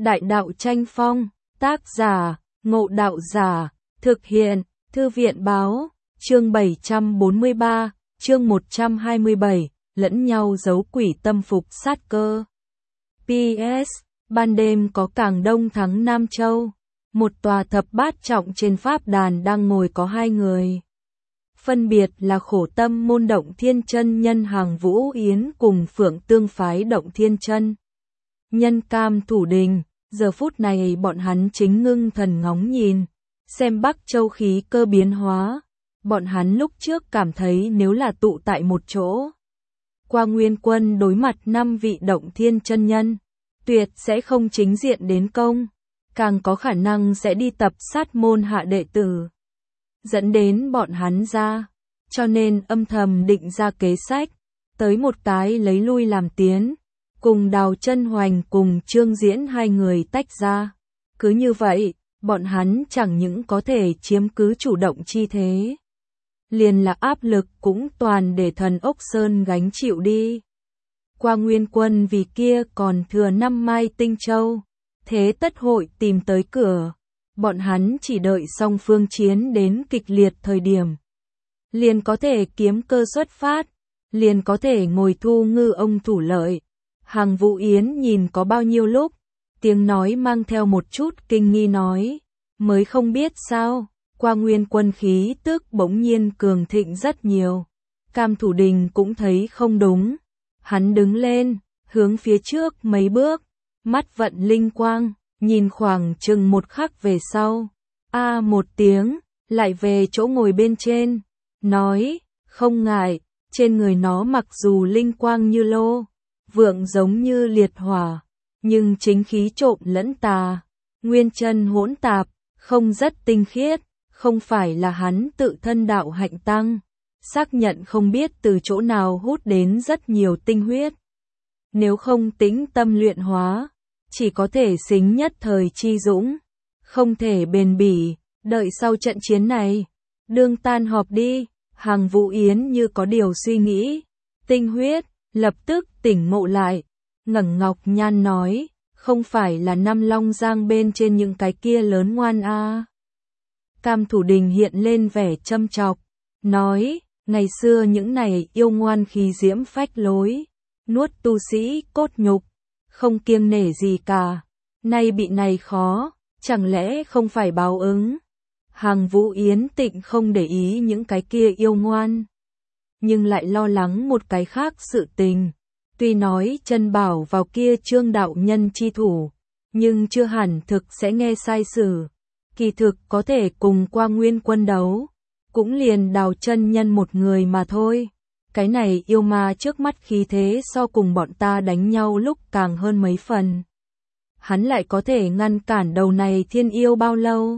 Đại đạo tranh phong, tác giả, Ngộ Đạo Giả, thực hiện, Thư viện báo, chương 743, chương 127, lẫn nhau giấu quỷ tâm phục sát cơ. PS, ban đêm có Càng Đông thắng Nam Châu, một tòa thập bát trọng trên pháp đàn đang ngồi có hai người. Phân biệt là Khổ Tâm môn Động Thiên Chân nhân Hàng Vũ Yến cùng Phượng Tương phái Động Thiên Chân nhân Cam Thủ Đình. Giờ phút này bọn hắn chính ngưng thần ngóng nhìn, xem Bắc Châu khí cơ biến hóa. Bọn hắn lúc trước cảm thấy nếu là tụ tại một chỗ, qua Nguyên Quân đối mặt 5 vị Động Thiên Chân nhân, tuyệt sẽ không chính diện đến công, càng có khả năng sẽ đi tập sát môn hạ đệ tử, dẫn đến bọn hắn ra, cho nên âm thầm định ra kế sách, tới một cái lấy lui làm tiến, cùng Đào Chân Hoành cùng Trương Diễn hai người tách ra. Cứ như vậy, bọn hắn chẳng những có thể chiếm cứ chủ động chi thế, liền là áp lực cũng toàn để Thần Ốc Sơn gánh chịu đi. Qua Nguyên Quân vì kia còn thừa 5 mai tinh châu, thế tất hội tìm tới cửa. Bọn hắn chỉ đợi song phương chiến đến kịch liệt thời điểm, liền có thể kiếm cơ xuất phát, liền có thể ngồi thu ngư ông thủ lợi. Hàng Vũ Yến nhìn có bao nhiêu lúc, tiếng nói mang theo một chút kinh nghi nói, mới không biết sao, qua Nguyên Quân khí tức bỗng nhiên cường thịnh rất nhiều. Cam Thủ Đình cũng thấy không đúng, hắn đứng lên, hướng phía trước mấy bước, mắt vận linh quang, nhìn khoảng chừng một khắc về sau, một tiếng, lại về chỗ ngồi bên trên, nói, không ngại, trên người nó mặc dù linh quang như lô vượng giống như liệt hỏa, nhưng chính khí trộn lẫn tà, nguyên chân hỗn tạp, không rất tinh khiết, không phải là hắn tự thân đạo hạnh tăng, xác nhận không biết từ chỗ nào hút đến rất nhiều tinh huyết. Nếu không tĩnh tâm luyện hóa, chỉ có thể xính nhất thời chi dũng, không thể bền bỉ, đợi sau trận chiến này, đương tan họp đi. Hàng Vũ Yến như có điều suy nghĩ, tinh huyết, lập tức tỉnh ngộ lại, ngẩng ngọc nhan nói, không phải là Năm Long Giang bên trên những cái kia lớn ngoan a. Cam Thủ Đình hiện lên vẻ châm chọc, nói, ngày xưa những này yêu ngoan khí diễm phách lối, nuốt tu sĩ cốt nhục, không kiêng nể gì cả, nay bị này khó, chẳng lẽ không phải báo ứng. Hàng Vũ Yến tịnh không để ý những cái kia yêu ngoan, nhưng lại lo lắng một cái khác sự tình. Tuy nói chân bảo vào kia Trương đạo nhân chi thủ, nhưng chưa hẳn thực sẽ nghe sai sử. Kỳ thực có thể cùng qua Nguyên Quân đấu, cũng liền Đào chân nhân một người mà thôi. Cái này yêu ma trước mắt khí thế so cùng bọn ta đánh nhau lúc càng hơn mấy phần. Hắn lại có thể ngăn cản đầu này thiên yêu bao lâu?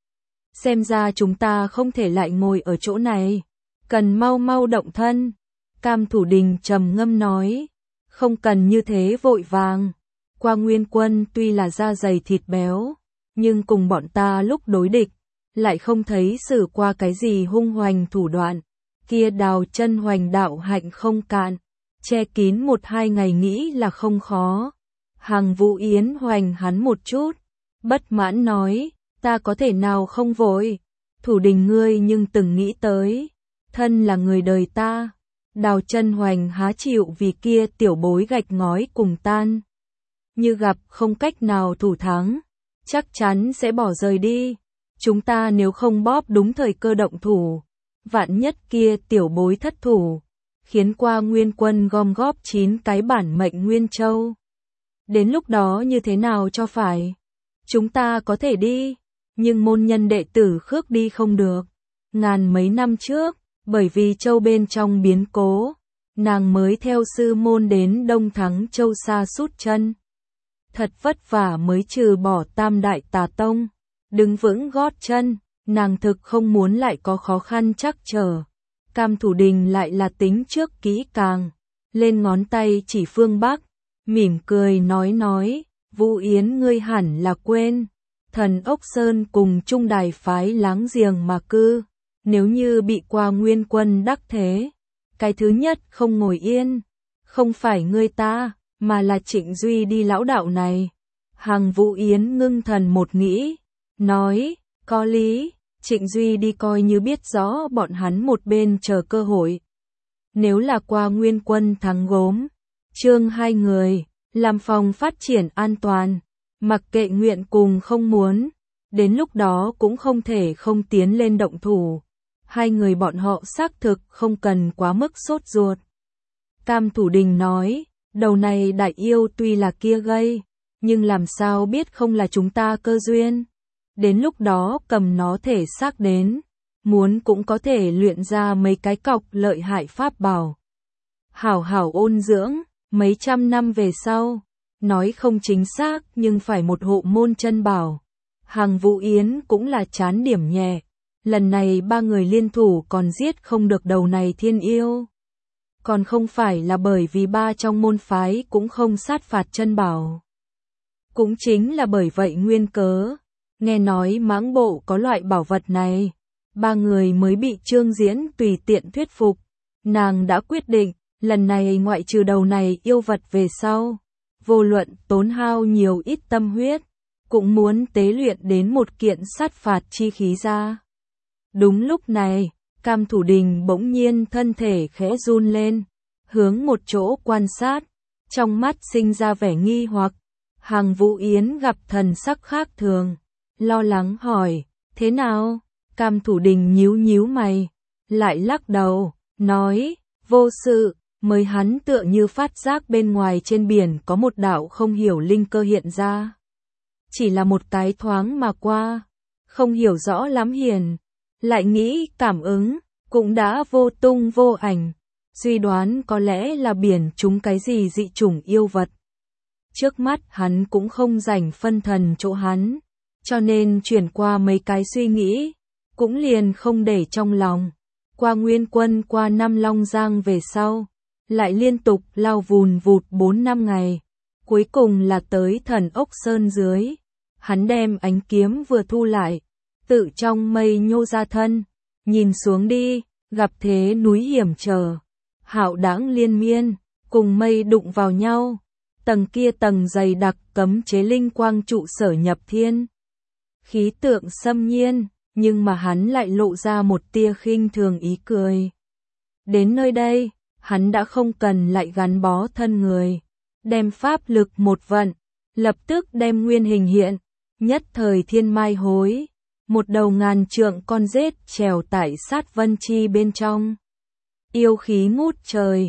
Xem ra chúng ta không thể lại ngồi ở chỗ này, cần mau mau động thân. Cam Thủ Đình trầm ngâm nói, không cần như thế vội vàng. Qua Nguyên Quân tuy là da dày thịt béo, nhưng cùng bọn ta lúc đối địch, lại không thấy sử qua cái gì hung hoành thủ đoạn. Kia Đào Chân Hoành đạo hạnh không cạn, che kín 1-2 ngày nghĩ là không khó. Hàng Vũ Yến hoành hắn một chút, bất mãn nói, ta có thể nào không vội, Thủ Đình ngươi nhưng từng nghĩ tới, thân là người đời ta, Đào Chân Hoành há chịu vì kia tiểu bối gạch ngói cùng tan. Như gặp không cách nào thủ thắng, chắc chắn sẽ bỏ rời đi. Chúng ta nếu không bóp đúng thời cơ động thủ, vạn nhất kia tiểu bối thất thủ, khiến qua Nguyên Quân gom góp 9 cái bản mệnh Nguyên Châu. Đến lúc đó như thế nào cho phải? Chúng ta có thể đi, nhưng môn nhân đệ tử khước đi không được. Ngàn mấy năm trước, bởi vì châu bên trong biến cố, nàng mới theo sư môn đến Đông Thắng Châu xa sút chân. Thật vất vả mới trừ bỏ Tam Đại Tà Tông, đứng vững gót chân, nàng thực không muốn lại có khó khăn trắc trở. Cam Thủ Đình lại là tính trước kỹ càng, lên ngón tay chỉ phương Bắc, mỉm cười nói, Vũ Yến ngươi hẳn là quên, Thần Ốc Sơn cùng Trung Đài phái láng giềng mà cư, nếu như bị qua Nguyên Quân đắc thế, cái thứ nhất không ngồi yên, không phải ngươi ta, mà là Trịnh Duy đi lão đạo này. Hằng Vũ Yến ngưng thần một nghĩ, nói, có lý, Trịnh Duy đi coi như biết rõ bọn hắn một bên chờ cơ hội. Nếu là qua Nguyên Quân thắng gốm, chương hai người, làm phòng phát triển an toàn, mặc kệ nguyện cùng không muốn, đến lúc đó cũng không thể không tiến lên động thủ. Hai người bọn họ xác thực không cần quá mức sốt ruột. Cam Thủ Đình nói, đầu này đại yêu tuy là kia gây, nhưng làm sao biết không là chúng ta cơ duyên. Đến lúc đó cầm nó thể xác đến, muốn cũng có thể luyện ra mấy cái cọc lợi hại pháp bảo. Hảo hảo ôn dưỡng, mấy trăm năm về sau, nói không chính xác nhưng phải một hộ môn chân bảo. Hằng Vũ Yến cũng là chán điểm nhẹ, lần này ba người liên thủ còn giết không được đầu này thiên yêu. Còn không phải là bởi vì ba trong môn phái cũng không sát phạt chân bảo. Cũng chính là bởi vậy nguyên cớ, nghe nói Mãng Bộ có loại bảo vật này, ba người mới bị Trương Diễn tùy tiện thuyết phục. Nàng đã quyết định, lần này ngoại trừ đầu này yêu vật về sau, vô luận tốn hao nhiều ít tâm huyết, cũng muốn tế luyện đến một kiện sát phạt chi khí ra. Đúng lúc này, Cam Thủ Đình bỗng nhiên thân thể khẽ run lên, hướng một chỗ quan sát, trong mắt sinh ra vẻ nghi hoặc. Hằng Vũ Yến gặp thần sắc khác thường, lo lắng hỏi, thế nào? Cam Thủ Đình nhíu nhíu mày, lại lắc đầu, nói, vô sự, mới hắn tựa như phát giác bên ngoài trên biển có một đạo không hiểu linh cơ hiện ra. Chỉ là một cái thoáng mà qua, không hiểu rõ lắm hiền, lại nghĩ cảm ứng, cũng đã vô tung vô ảnh, suy đoán có lẽ là biển trúng cái gì dị chủng yêu vật. Trước mắt hắn cũng không rảnh phân thần chỗ hắn, cho nên chuyển qua mấy cái suy nghĩ, cũng liền không để trong lòng. Qua Nguyên Quân qua năm Long Giang về sau, lại liên tục lao vùn vụt 4 năm ngày, cuối cùng là tới Thần Ốc Sơn dưới. Hắn đem ánh kiếm vừa thu lại, tự trong mây nhô ra thân, nhìn xuống đi, gặp thế núi hiểm trở, hạo đãng liên miên, cùng mây đụng vào nhau, tầng kia tầng dày đặc cấm chế linh quang trụ sở nhập thiên. Khí tượng xâm nhiên, nhưng mà hắn lại lộ ra một tia khinh thường ý cười. Đến nơi đây, hắn đã không cần lại gắn bó thân người, đem pháp lực một vận, lập tức đem nguyên hình hiện, nhất thời thiên mai hối, một đầu ngàn trượng con rết trèo tại sát vân chi bên trong. Yêu khí ngút trời,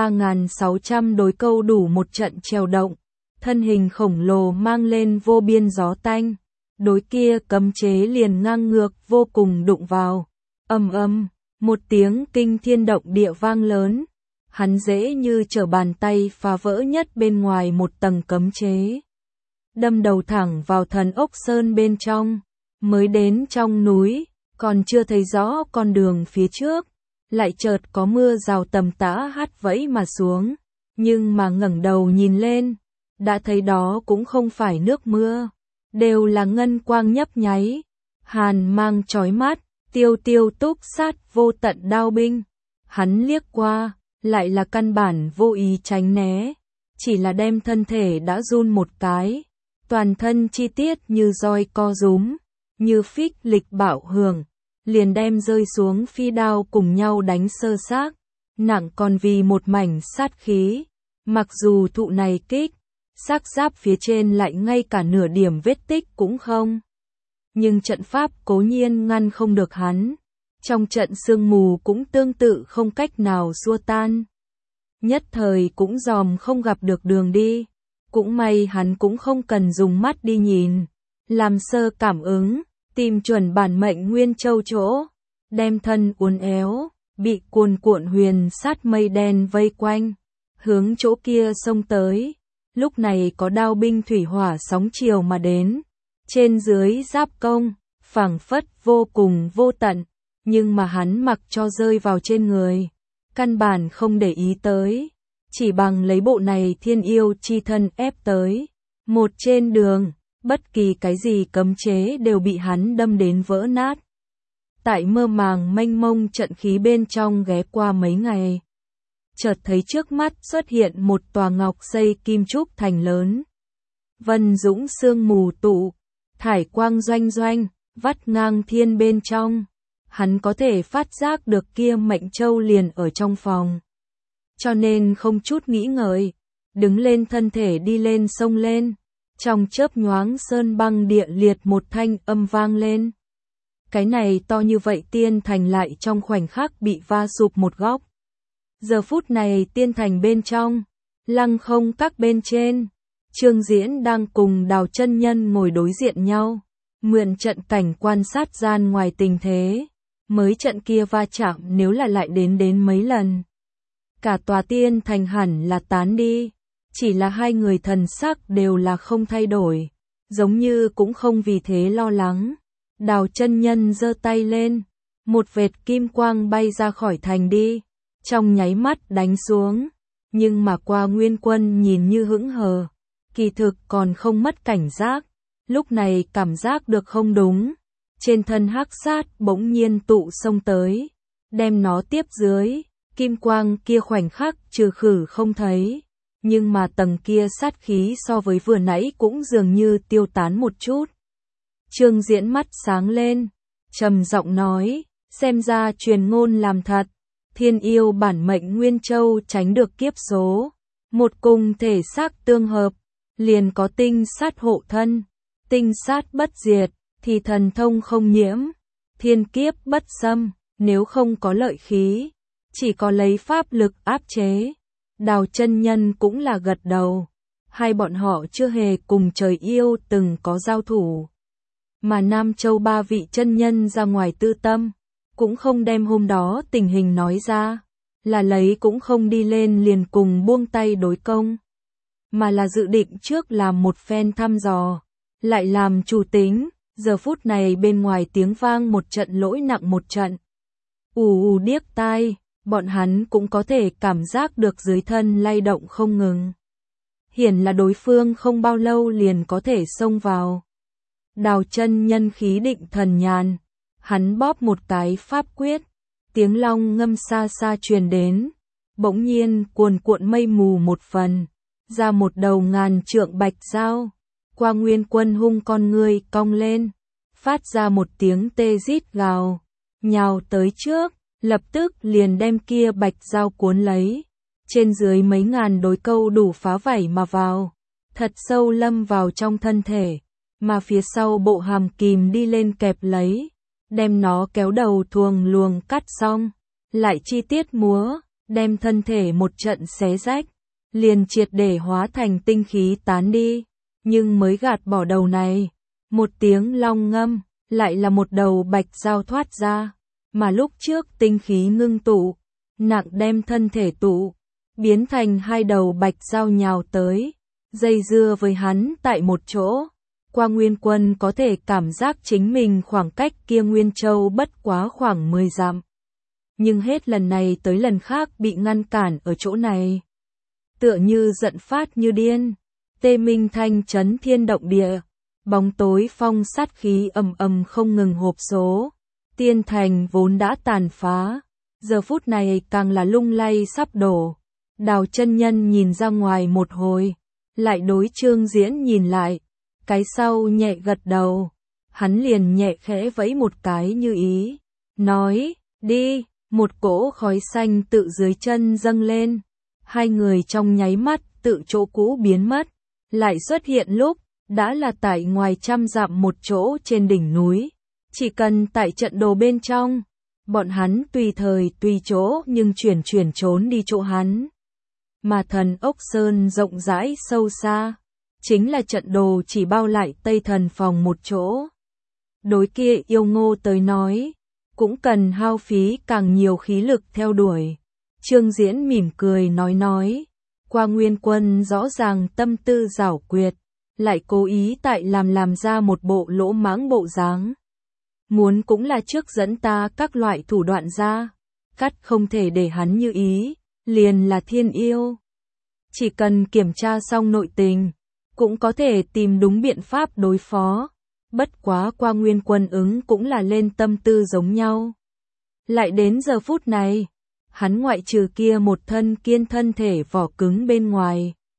3.600 đối câu đủ một trận trèo động, thân hình khổng lồ mang lên vô biên gió tanh, đối kia cấm chế liền ngang ngược vô cùng đụng vào, ầm ầm, một tiếng kinh thiên động địa vang lớn, hắn dễ như trở bàn tay phá vỡ nhất bên ngoài một tầng cấm chế, đâm đầu thẳng vào Thần Ốc Sơn bên trong. Mới đến trong núi, còn chưa thấy rõ con đường phía trước, lại chợt có mưa rào tầm tã hắt vẫy mà xuống, nhưng mà ngẩng đầu nhìn lên, đã thấy đó cũng không phải nước mưa, đều là ngân quang nhấp nháy, hàn mang chói mắt, tiêu tiêu túc sát vô tận đao binh. Hắn liếc qua, lại là căn bản vô ý tránh né, chỉ là đem thân thể đã run một cái, toàn thân chi tiết như roi co rúm, như phích lịch bạo hưởng, liền đem rơi xuống phi đao cùng nhau đánh sơ xác, nặng còn vì một mảnh sát khí. Mặc dù thụ này kích, xác giáp phía trên lại ngay cả nửa điểm vết tích cũng không. Nhưng trận pháp cố nhiên ngăn không được hắn, trong trận sương mù cũng tương tự không cách nào xua tan. Nhất thời cũng dòm không gặp được đường đi, cũng may hắn cũng không cần dùng mắt đi nhìn, làm sơ cảm ứng, tìm chuẩn bản mệnh Nguyên Châu chỗ, đem thân uốn éo, bị cuồn cuộn huyền sát mây đen vây quanh, hướng chỗ kia xông tới. Lúc này có đao binh thủy hỏa sóng chiều mà đến, trên dưới giáp công, phảng phất vô cùng vô tận, nhưng mà hắn mặc cho rơi vào trên người, căn bản không để ý tới, chỉ bằng lấy bộ này thiên yêu chi thân ép tới. Một trên đường, bất kỳ cái gì cấm chế đều bị hắn đâm đến vỡ nát. Tại mơ màng mênh mông trận khí bên trong ghé qua mấy ngày, chợt thấy trước mắt xuất hiện một tòa ngọc xây kim trúc thành lớn. vân dũng sương mù tụ, thải quang doanh doanh, vắt ngang thiên bên trong. Hắn có thể phát giác được kia mệnh châu liền ở trong phòng. Cho nên không chút nghĩ ngợi, đứng lên thân thể đi lên sông lên. Trong chớp nhoáng sơn băng địa liệt một thanh âm vang lên. Cái này to như vậy tiên thành lại trong khoảnh khắc bị va sụp một góc. Giờ phút này tiên thành bên trong, lăng không các bên trên, Trương Diễn đang cùng Đào chân nhân ngồi đối diện nhau, mượn trận cảnh quan sát gian ngoài tình thế, mới trận kia va chạm nếu là lại đến mấy lần. Cả tòa tiên thành hẳn là tán đi, chỉ là hai người thần sắc đều là không thay đổi, giống như cũng không vì thế lo lắng. Đào chân nhân giơ tay lên, một vệt kim quang bay ra khỏi thành đi, trong nháy mắt đánh xuống, nhưng mà qua Nguyên Quân nhìn như hững hờ, kỳ thực còn không mất cảnh giác, lúc này cảm giác được không đúng, trên thân hắc sát bỗng nhiên tụ xông tới, đem nó tiếp dưới, kim quang kia khoảnh khắc trừ khử không thấy, nhưng mà tầng kia sát khí so với vừa nãy cũng dường như tiêu tán một chút. Trương Diễn mắt sáng lên, trầm giọng nói, xem ra truyền ngôn làm thật, thiên yêu bản mệnh Nguyên Châu tránh được kiếp số, một cùng thể xác tương hợp, liền có tinh sát hộ thân, tinh sát bất diệt, thì thần thông không nhiễm, thiên kiếp bất xâm, nếu không có lợi khí, chỉ có lấy pháp lực áp chế. Đào chân nhân cũng là gật đầu, hai bọn họ chưa hề cùng trời yêu từng có giao thủ. Mà Nam Châu ba vị chân nhân ra ngoài tư tâm, cũng không đem hôm đó tình hình nói ra, là lấy cũng không đi lên liền cùng buông tay đối công, mà là dự định trước làm một phen thăm dò, lại làm chủ tính, giờ phút này bên ngoài tiếng vang một trận lỗi nặng một trận. Ù điếc tai, bọn hắn cũng có thể cảm giác được dưới thân lay động không ngừng. Hiển là đối phương không bao lâu liền có thể xông vào. Đào chân nhân khí định thần nhàn, hắn bóp một cái pháp quyết, tiếng long ngâm xa xa truyền đến, bỗng nhiên cuồn cuộn mây mù một phần, ra một đầu ngàn trượng bạch dao, qua Nguyên Quân hung con người cong lên, phát ra một tiếng tê rít gào, nhào tới trước, lập tức liền đem kia bạch dao cuốn lấy, trên dưới mấy ngàn đối câu đủ phá vảy mà vào, thật sâu lâm vào trong thân thể, mà phía sau bộ hàm kìm đi lên kẹp lấy, đem nó kéo đầu thuồng luồng cắt xong, lại chi tiết múa, đem thân thể một trận xé rách, liền triệt để hóa thành tinh khí tán đi, nhưng mới gạt bỏ đầu này, một tiếng long ngâm, lại là một đầu bạch dao thoát ra, mà lúc trước tinh khí ngưng tụ, nặng đem thân thể tụ, biến thành hai đầu bạch dao nhào tới, dây dưa với hắn tại một chỗ. Qua Nguyên Quân có thể cảm giác chính mình khoảng cách kia Nguyên Châu bất quá khoảng 10 dặm. Nhưng hết lần này tới lần khác bị ngăn cản ở chỗ này. Tựa như giận phát như điên, tê minh thanh chấn thiên động địa, bóng tối phong sát khí ầm ầm không ngừng hộp số. Tiên thành vốn đã tàn phá, giờ phút này càng là lung lay sắp đổ. Đào chân nhân nhìn ra ngoài một hồi, lại đối Trương Diễn nhìn lại. Cái sau nhẹ gật đầu, hắn liền nhẹ khẽ vẫy một cái như ý, nói, đi, một cỗ khói xanh tự dưới chân dâng lên, hai người trong nháy mắt tự chỗ cũ biến mất, lại xuất hiện lúc, đã là tại ngoài trăm dặm một chỗ trên đỉnh núi, chỉ cần tại trận đồ bên trong, bọn hắn tùy thời tùy chỗ nhưng chuyển trốn đi chỗ hắn. Mà thần ốc sơn rộng rãi sâu xa, chính là trận đồ chỉ bao lại Tây Thần phòng một chỗ. Đối kia yêu Ngô tới nói, cũng cần hao phí càng nhiều khí lực theo đuổi. Trương Diễn mỉm cười nói, qua Nguyên Quân rõ ràng tâm tư giảo quyệt, lại cố ý tại làm ra một bộ lỗ mãng bộ dáng. Muốn cũng là trước dẫn ta các loại thủ đoạn ra, cắt không thể để hắn như ý, liền là thiên yêu. Chỉ cần kiểm tra xong nội tình, cũng có thể tìm đúng biện pháp đối phó, bất quá qua Nguyên Quân ứng cũng là lên tâm tư giống nhau. Lại đến giờ phút này, hắn ngoại trừ kia một thân kiên thân thể vỏ cứng bên ngoài,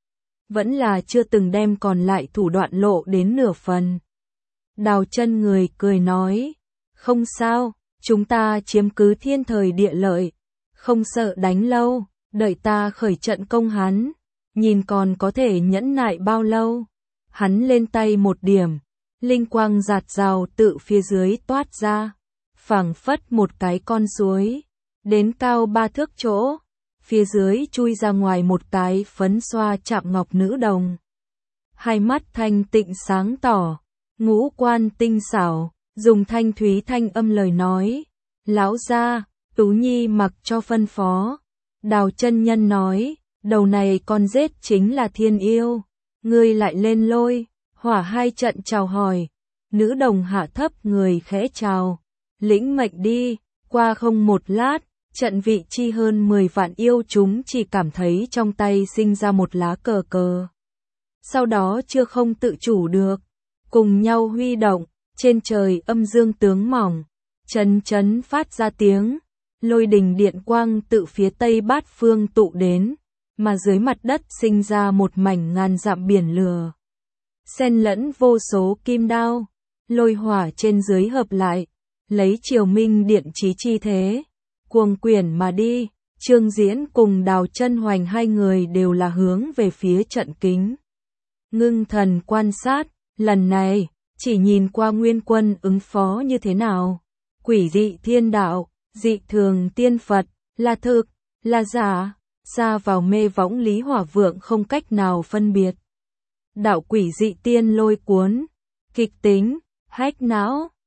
vẫn là chưa từng đem còn lại thủ đoạn lộ đến nửa phần. Đào Chân người cười nói, không sao, chúng ta chiếm cứ thiên thời địa lợi, không sợ đánh lâu, đợi ta khởi trận công hắn, nhìn còn có thể nhẫn nại bao lâu. Hắn lên tay một điểm, linh quang giạt rào tự phía dưới toát ra, phảng phất một cái con suối, đến cao 3 thước chỗ, phía dưới chui ra ngoài một cái phấn xoa chạm ngọc nữ đồng. Hai mắt thanh tịnh sáng tỏ, ngũ quan tinh xảo, dùng thanh thúy thanh âm lời nói, lão gia, Tú Nhi mặc cho phân phó. Đào chân nhân nói, đầu này con rết chính là thiên yêu, ngươi lại lên lôi, hỏa hai trận chào hỏi, nữ đồng hạ thấp người khẽ chào, lĩnh mệnh đi, qua không một lát, trận vị chi hơn 10 vạn yêu chúng chỉ cảm thấy trong tay sinh ra một lá cờ cờ. Sau đó chưa không tự chủ được, cùng nhau huy động, trên trời âm dương tướng mỏng, chấn chấn phát ra tiếng, lôi đình điện quang tự phía tây bát phương tụ đến, mà dưới mặt đất sinh ra một mảnh ngàn dặm biển lửa. Xen lẫn vô số kim đao, lôi hỏa trên dưới hợp lại, lấy Triều Minh điện chí chi thế, cuồng quyển mà đi. Trương Diễn cùng Đào Chân Hoành hai người đều là hướng về phía trận kính. Ngưng thần quan sát, lần này, chỉ nhìn qua nguyên quân ứng phó như thế nào. Quỷ dị thiên đạo, dị thường tiên Phật, là thực, là giả, xa vào mê võng Lý Hỏa Vượng không cách nào phân biệt. Đạo quỷ dị tiên lôi cuốn, kịch tính, hách não,